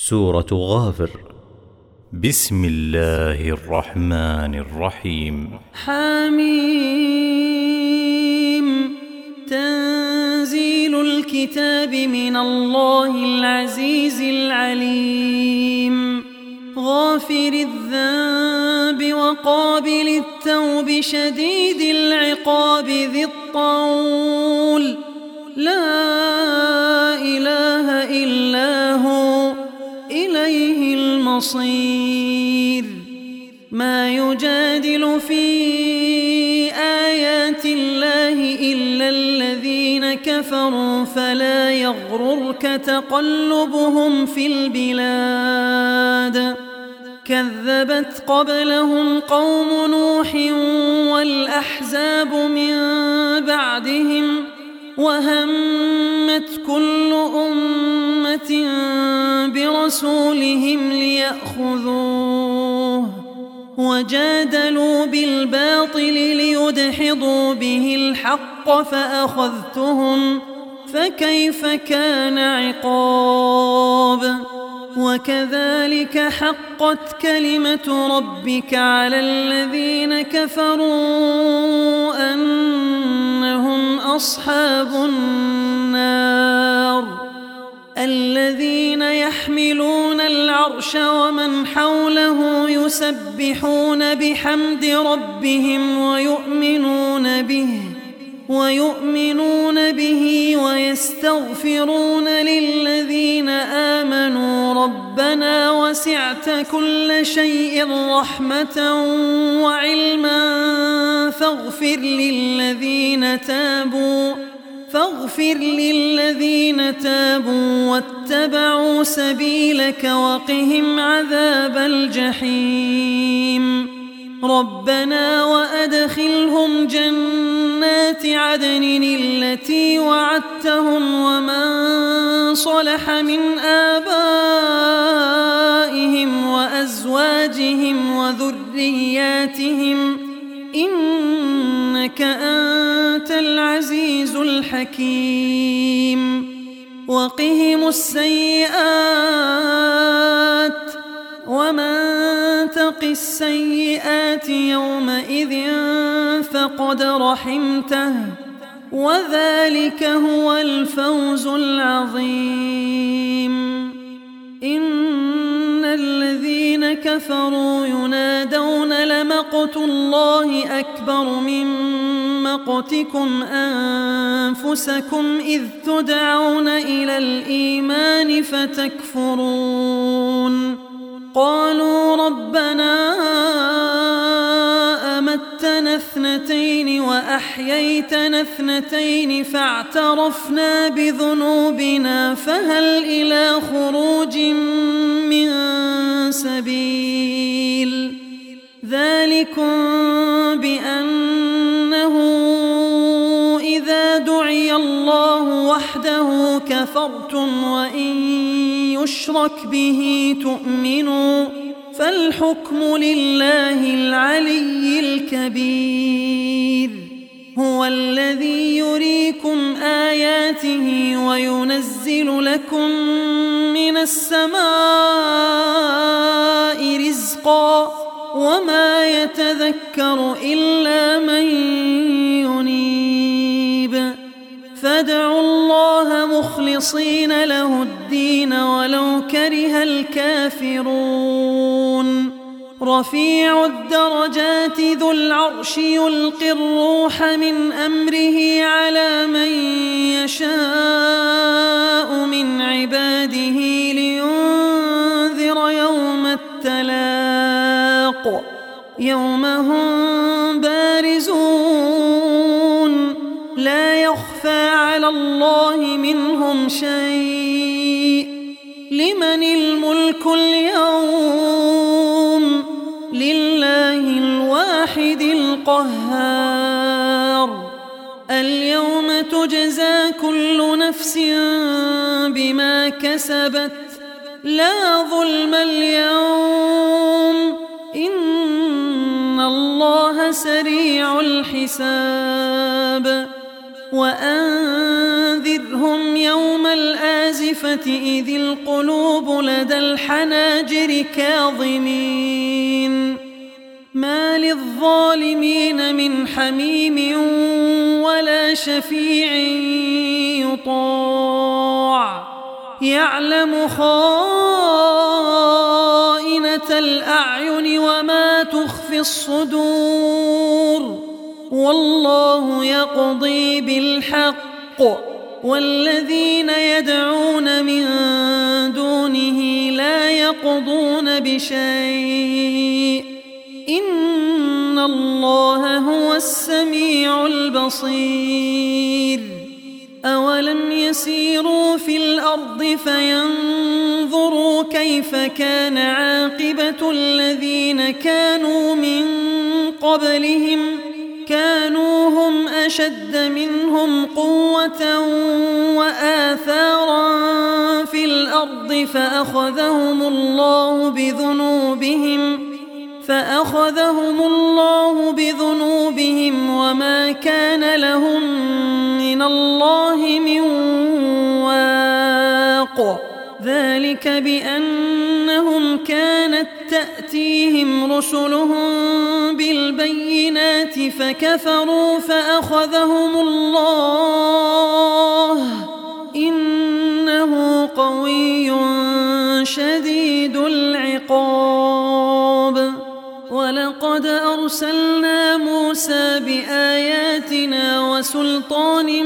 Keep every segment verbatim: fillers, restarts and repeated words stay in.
سورة غافر. بسم الله الرحمن الرحيم. حميم. تنزيل الكتاب من الله العزيز العليم. غافر الذنب وقابل التوب شديد العقاب ذي الطول، لا إله إلا هو إليه المصير. ما يجادل في آيات الله إلا الذين كفروا فلا يغررك تقلبهم في البلاد. كذبت قبلهم قوم نوح والأحزاب من بعدهم، وهمت كل أمة برسولهم ليأخذوه، وجادلوا بالباطل ليدحضوا به الحق فأخذتهم، فكيف كان عقاب. وكذلك حقت كلمة ربك على الذين كفروا أنهم أصحاب النار. الذين يحملون العرش ومن حوله يسبحون بحمد ربهم ويؤمنون به ويؤمنون به ويستغفرون للذين آمنوا ربنا وسعت كل شيء رحمة وعلما فاغفر للذين تابوا فاغفر للذين تابوا واتبعوا سبيلك وقهم عذاب الجحيم. ربنا وأدخلهم جنات عدن التي وعدتهم ومن صلح من آبائهم وأزواجهم وذرياتهم إنك أنت العزيز الحكيم. وقهم السيئات ومن تق السيئات يومئذ فقد رحمته، وذلك هو الفوز العظيم. إن الذين كفروا ينادون لمقت الله أكبر من مقتكم أنفسكم إذ تدعون إلى الإيمان فتكفرون. قالوا ربنا أمتنا اثنتين وأحييتنا اثنتين فاعترفنا بذنوبنا فهل إلى خروج من سبيل. ذلكم بأنه إذا دعي الله وحده كفرتم وإن يشرك به تؤمنوا، فالحكم لله العلي الكبير. هو الذي يريكم آياته وينزل لكم من السماء رزقا وما يتذكر إلا من ينيب. فادعوا الله مخلصين له الدين ولو كره الكافرون. رفيع الدرجات ذو العرش يلقي الروح من أمره على من يشاء من عباده لينذر يوم التلاق، يوم هم بارزون لا يخفى على الله منهم شيء. لمن الملك اليوم؟ لله الواحد القهار. اليوم تجزى كل نفس بما كسبت، لا ظلم اليوم إن الله سريع الحساب. وأنذرهم فارتقبهم يوم الآزفة إذ القلوب لدى الحناجر كاظمين ما للظالمين من حميم ولا شفيع يطاع يعلم خائنة الأعين وما تخفي الصدور والله يقضي بالحق والذين يدعون من دونه لا يقضون بشيء إن الله هو السميع البصير أولم يسيروا في الأرض فينظروا كيف كان عاقبة الذين كانوا من قبلهم كانوا هم أشد منهم قوة وآثارا في الأرض فأخذهم الله بذنوبهم فأخذهم الله بذنوبهم وما كان لهم من الله من واق ذلك بأنهم كانت تأتيهم رسلهم بالبينات فكفروا فأخذهم الله إنه قوي شديد العقاب ولقد أرسلنا موسى بآياتنا وسلطان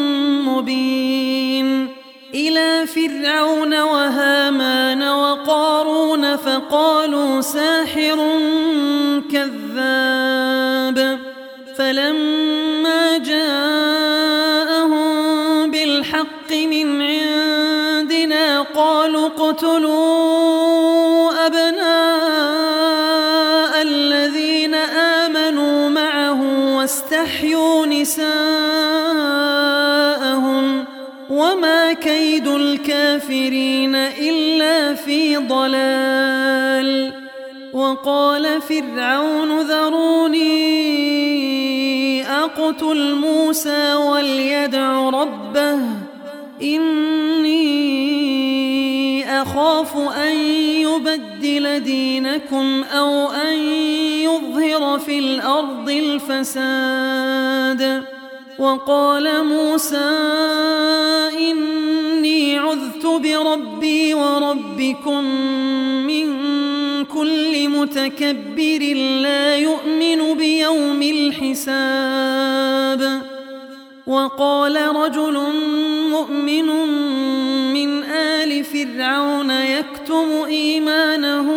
مبين إلى فرعون وهامان وقارون فقالوا ساحر كذاب فلما جاءهم بالحق من عندنا قالوا اقتلوا أبناء الذين آمنوا معه واستحيوا نساءهم وما كيد الكافرين إلا في ضلال وقال فرعون ذروني أقتل موسى وليدع ربه إني أخاف أن يبدل دينكم أو أن يظهر في الأرض الفساد وقال موسى إني عذت بربي وربكم من كل متكبر لا يؤمن بيوم الحساب وقال رجل مؤمن من آل فرعون يكتم إيمانه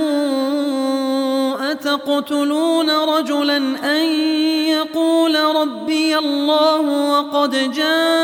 أتقتلون رجلا أن يقول ربي الله وقد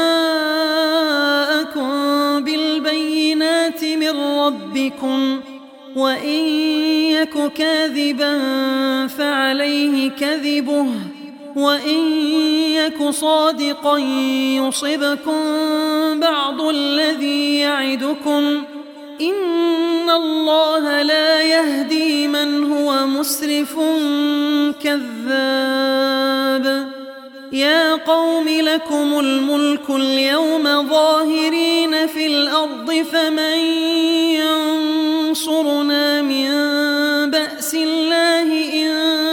جاءكم بالبينات من ربكم وإن يك كاذبا فعليه كذبه وإن يك صادقا يصبكم بعض الذي يعدكم إن الله لا يهدي من هو مسرف كذاب يا قوم لكم الملك اليوم ظاهرين في الأرض فمن ينصرنا من بأس الله إن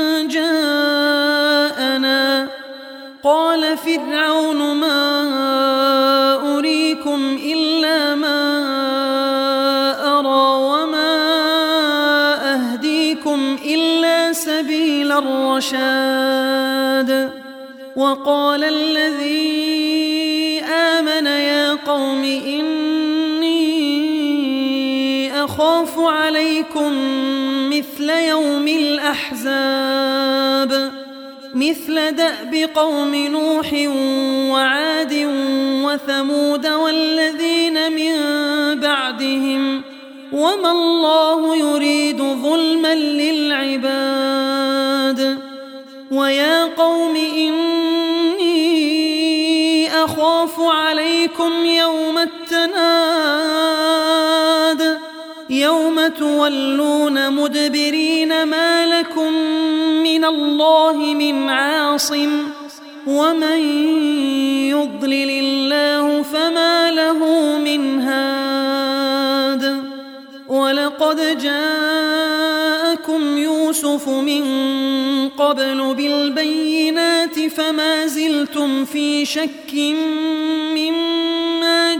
جاءنا قال فرعون ما أريكم إلا ما أرى وما أهديكم إلا سبيل الرشاد وقال الذي آمن يا قوم إني أخاف عليكم مثل يوم الأحزاب مثل دأب قوم نوح وعاد وثمود والذين من بعدهم وما الله يريد ظلما للعباد ويا قوم إني أخاف عليكم يوم التناد يوم تولون مدبرين ما لكم من الله من عاصم ومن يضلل الله فما له من هاد ولقد جاءكم يوسف من قبل بالبينات فما زلتم في شك مما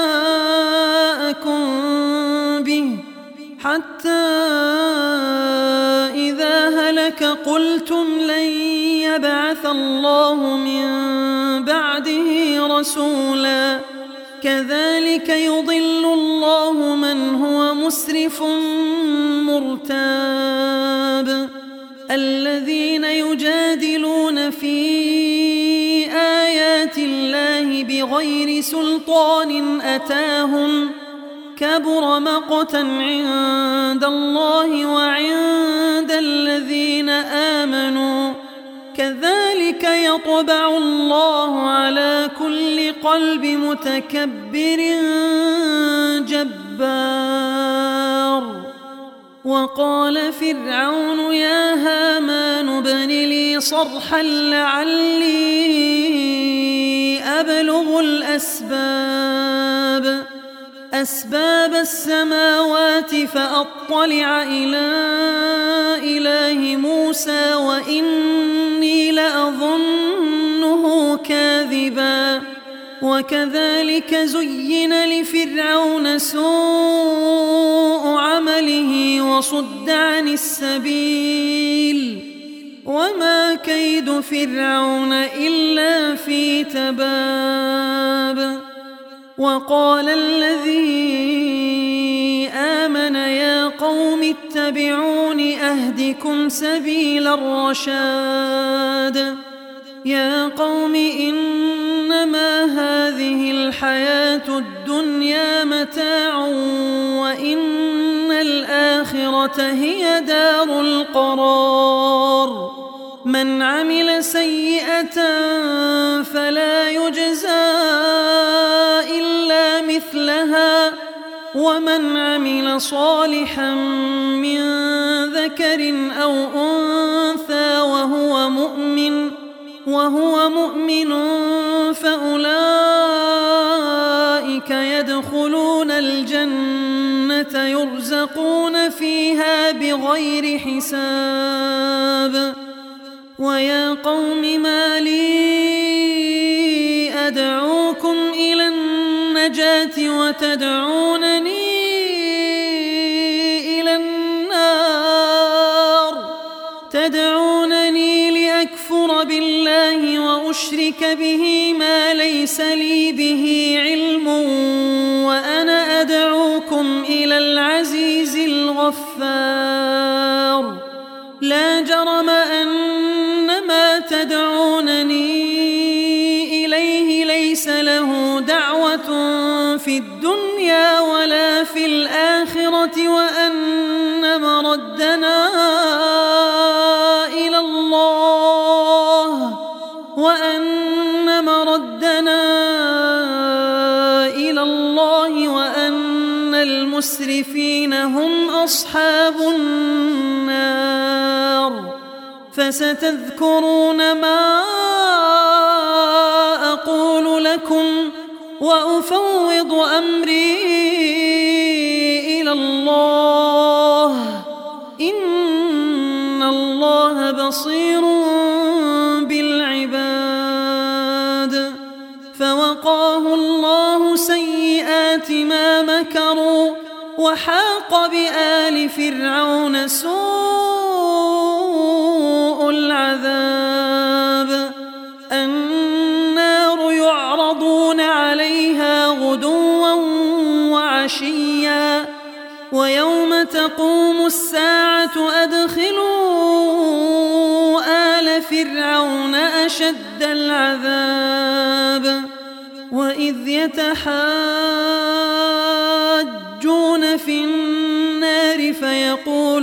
جاءكم به حتى إذا هلك قلتم لن يبعث الله من بعده رسولا كذلك يضل الله من هو مسرف مرتاب الذين يجادلون في آيات الله بغير سلطان أتاهم كبر مقتا عند الله وعند الذين آمنوا كذلك يطبع الله على كل قلب متكبر جبار وقال فرعون يا هامان ابن لي صرحا لعلي أبلغ الأسباب أسباب السماوات فأطلع إلى إله موسى وإني لأظنه كاذبا وكذلك زين لفرعون سوء عمله وصد عن السبيل وما كيد فرعون إلا في تباب وقال الذي آمن يا قوم اتبعون أهدكم سبيل الرشاد يا قوم إنما هذه الحياة الدنيا متاع وإن الآخرة هي دار القرار من عمل سيئة فلا يجزى إلا مثلها ومن عمل صالحا من ذكر أو أنثى وهو مؤمن وهو مؤمن فأولئك يدخلون الجنة يرزقون فيها بغير حساب ويا قوم ما لي أدعوكم إلى النجاة وتدعونني إلى النار تدعونني لأكفر بالله وأشرك به ما ليس لي به علم وأنا أدعوكم إلى العزيز الغفار لا جرم أن ما تدعونني إليه ليس له دعوة في الدنيا ولا في الآخرة وأن مردنا إلى الله وأن مردنا إلى الله وأن المسرفين هم أصحاب النار فستذكرون ما أقول لكم وأفوض أمري إلى الله إن الله بصير بالعباد فوقاه الله سيئات ما مكروا وحاق بآل فرعون سوء العذاب النار يعرضون عليها غدوا وعشيا ويوم تقوم الساعة أدخلوا آل فرعون أشد العذاب وإذ يتحاجون في النار فيقول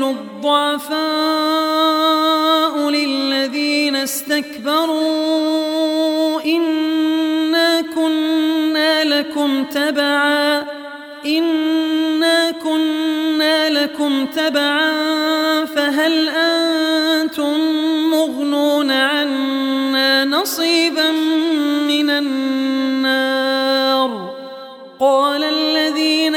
الضعفاء للذين استكبروا إنا كنا لكم تبعا إنا كنا لكم تبعا فهل أنتم مغنون عنا نصيبا من النار. قال الذين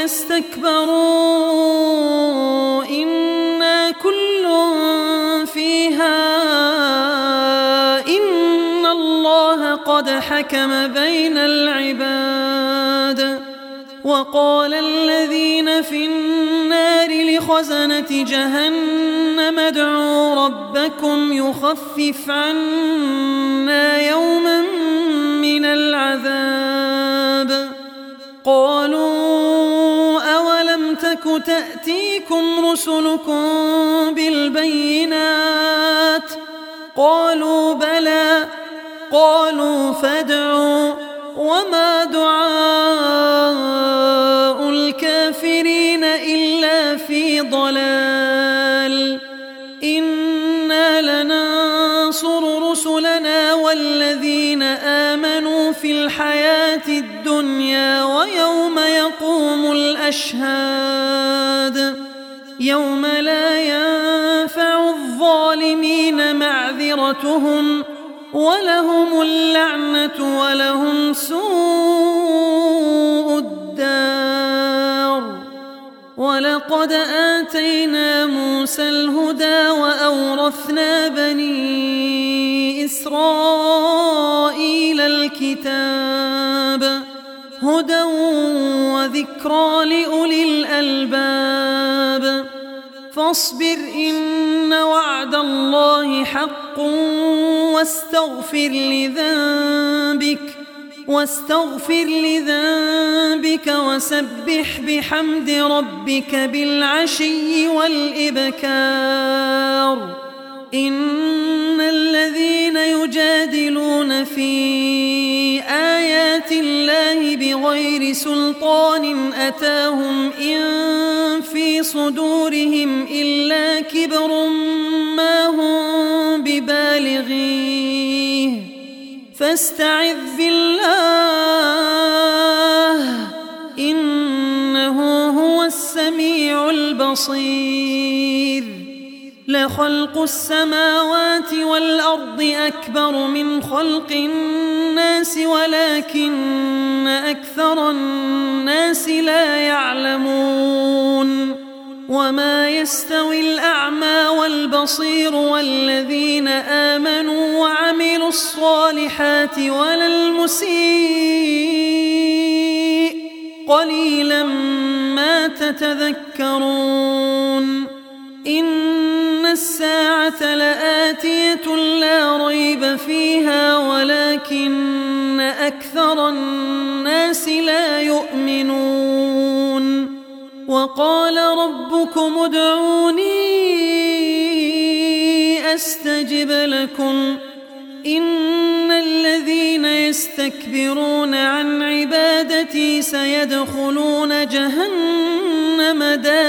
استكبروا إنا كل فيها إن الله قد حكم بين العباد. وقال الذين في النار لخزنة جهنم ادعوا ربكم يخفف عنا يوما من العذاب. قالوا أولم تك تأتيكم رسلكم بالبينات؟ قالوا بلى. قالوا فادعوا. وما دعاء الكافرين إلا في ضلال. إنا لننصر رسلنا والذين آمنوا في الحياة الدنيا ويوم يقوم الأشهاد. يوم لا ينفع الظالمين معذرتهم ولهم اللعنة ولهم سوء الدار. ولقد آتينا موسى الهدى وأورثنا بني إسرائيل الكتاب هدى وذكرى لأولي الألباب. فاصبر إن وعد الله حق واستغفر لذنبك واستغفر لذنبك وسبح بحمد ربك بالعشي والإبكار. إن الذين يجادلون في آيات الله بغير سلطان أتاهم إن في صدورهم إلا كبر ما هم ببالغيه فاستعذ بالله إنه هو السميع البصير. لخلق السماوات والأرض أكبر من خلق الناس ولكن أكثر الناس لا يعلمون. وما يستوي الأعمى والبصير والذين آمنوا وعملوا الصالحات ولا المسيء قليلا ما تتذكرون. إن الساعة لآتية لا ريب فيها ولكن أكثر الناس لا يؤمنون. وقال ربكم ادعوني أستجب لكم إن الذين يستكبرون عن عبادتي سيدخلون جهنم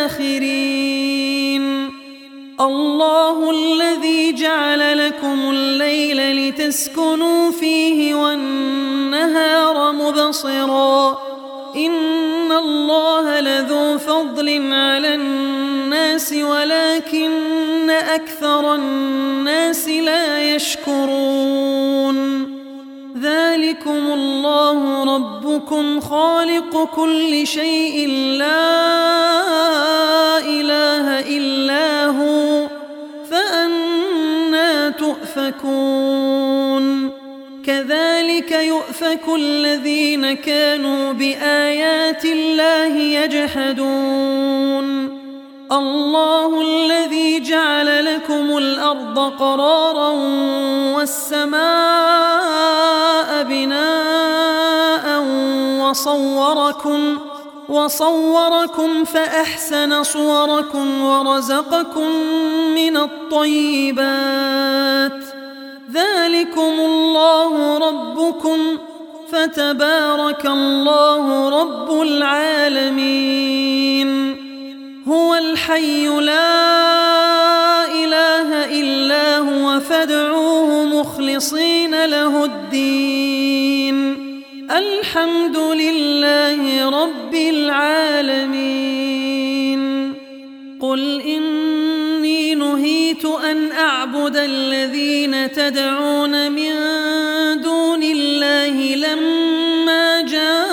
داخرين. الله الذي جعل لكم الليل لتسكنوا فيه والنهار مبصرا إن الله لذو فضل على الناس ولكن أكثر الناس لا يشكرون. ذلكم الله ربكم خالق كل شيء لا إله إلا هو فأنى تؤفكون. كذلك يؤفك الذين كانوا بآيات الله يجحدون. الله الذي جعل لكم الأرض قرارا والسماء بناء وصوركم وصوركم فأحسن صوركم ورزقكم من الطيبات. ذلكم الله ربكم فتبارك الله رب العالمين. هو الحي لا إله إلا هو فادعوه مخلصين له الدين. الحمد لله رب العالمين. قل إني نهيت أن أعبد الذين تدعون من دون الله لما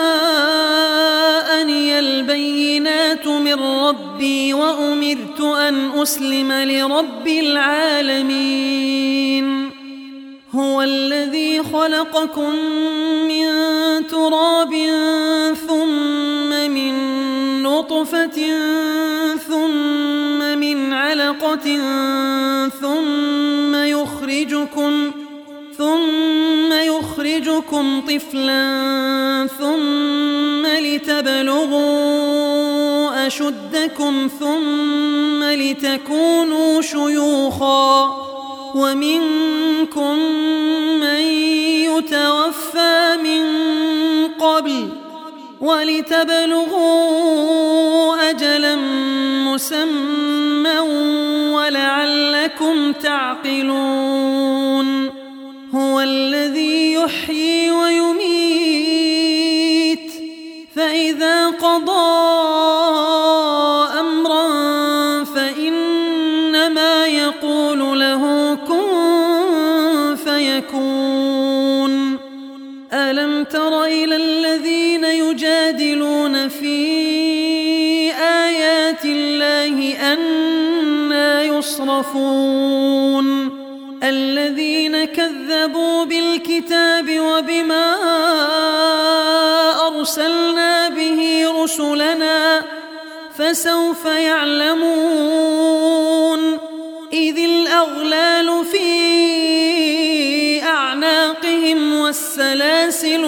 جاءني البينات من ربي وأمرت أن أسلم لرب العالمين. هو الذي خلقكم من تراب ثم من نطفة ثم من علقة ثم يخرجكم ثم يخرجكم طفلا ثم لتبلغوا أشدكم ثم لتكونوا شيوخا ومنكم من يتوفى من قبل ولتبلغوا أجلا مسمى ولعلكم تعقلون. هو الذي يحيي ويميت فإذا قضى أمرا فإنما يقول له كن فيكون. ألم تر إلى الذين يجادلون في آيات الله أنى يصرفون الذين كذبوا بالكتاب وبما أرسلنا به رسلنا فسوف يعلمون إذ الأغلال في أعناقهم والسلاسل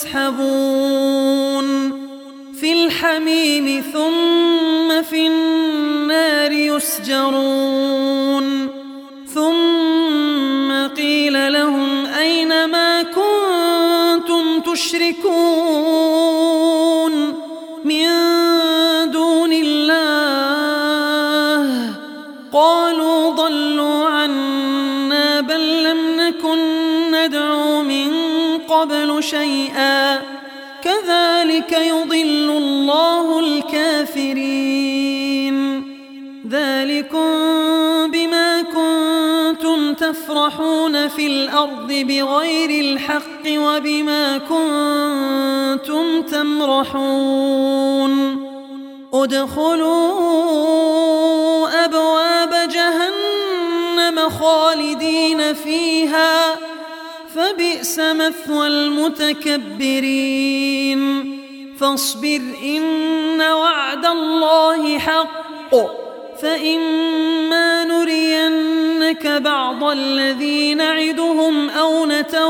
يسحبون في الحميم ثم في النار يسجرون ثم قيل لهم أين ما كنتم تشركون من دون الله قالوا ضلوا عنا بل لم نكن ندعو من قبل شيئا كذلك يضل الله الكافرين. ذلكم بما كنتم تفرحون في الأرض بغير الحق وبما كنتم تمرحون. ادخلوا أبواب جهنم خالدين فيها فبئس مثوى المتكبرين. فاصبر إن وعد الله حق فإما نرينك بعض الذي نعدهم أو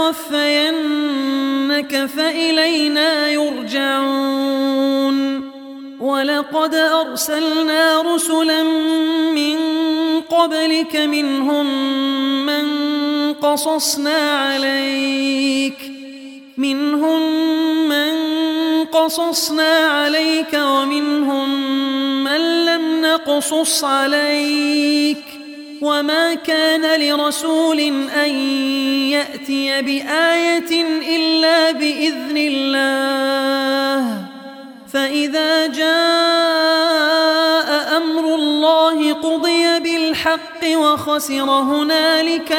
نتوفينك فإلينا يرجعون. ولقد أرسلنا رسلا من قبلك منهم من قصصنا عليك منهم من قصصنا عليك ومنهم من لم نقصص عليك وما كان لرسول أن يأتي بآية إلا بإذن الله. فإذا جاء أمر الله قضي بالحق وخسر هنالك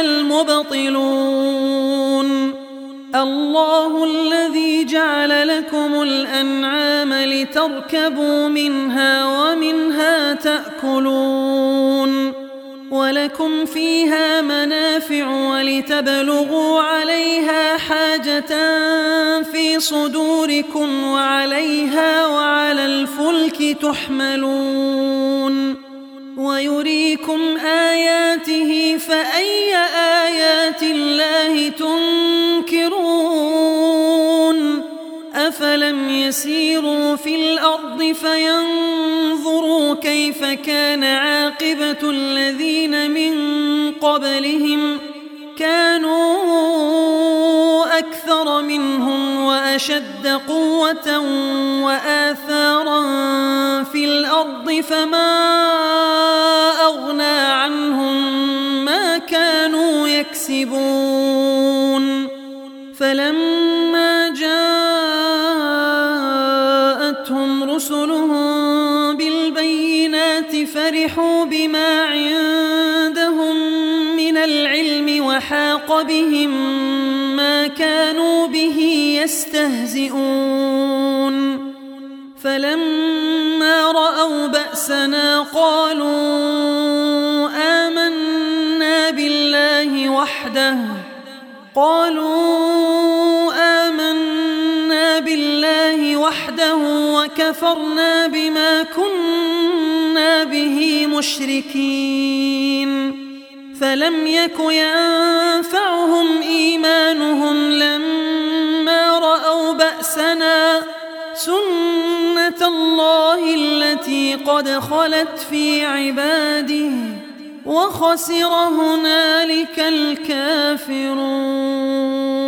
المبطلون. الله الذي جعل لكم الأنعام لتركبوا منها ومنها تأكلون ولكم فيها منافع ولتبلغوا عليها حاجة في صدوركم وعليها وعلى الفلك تحملون ويريكم آياته فأي آيات الله تنكرون. أفلم يسيروا في الأرض فينظروا كيف كان عاقبة الذين من قبلهم كانوا أكثر منهم وأشد قوة وآثارا في الأرض فما أغنى عنهم ما كانوا يكسبون. فلما جاءتهم رسلهم بالبينات فرحوا بما عندهم العلم وحاق بهم ما كانوا به يستهزئون فلما رأوا بأسنا قالوا آمنا بالله وحده قالوا آمنا بالله وحده وكفرنا بما كنا به مشركين فلم يك ينفعهم إيمانهم لما رأوا بأسنا سنة الله التي قد خلت في عباده وخسر هنالك الكافرون.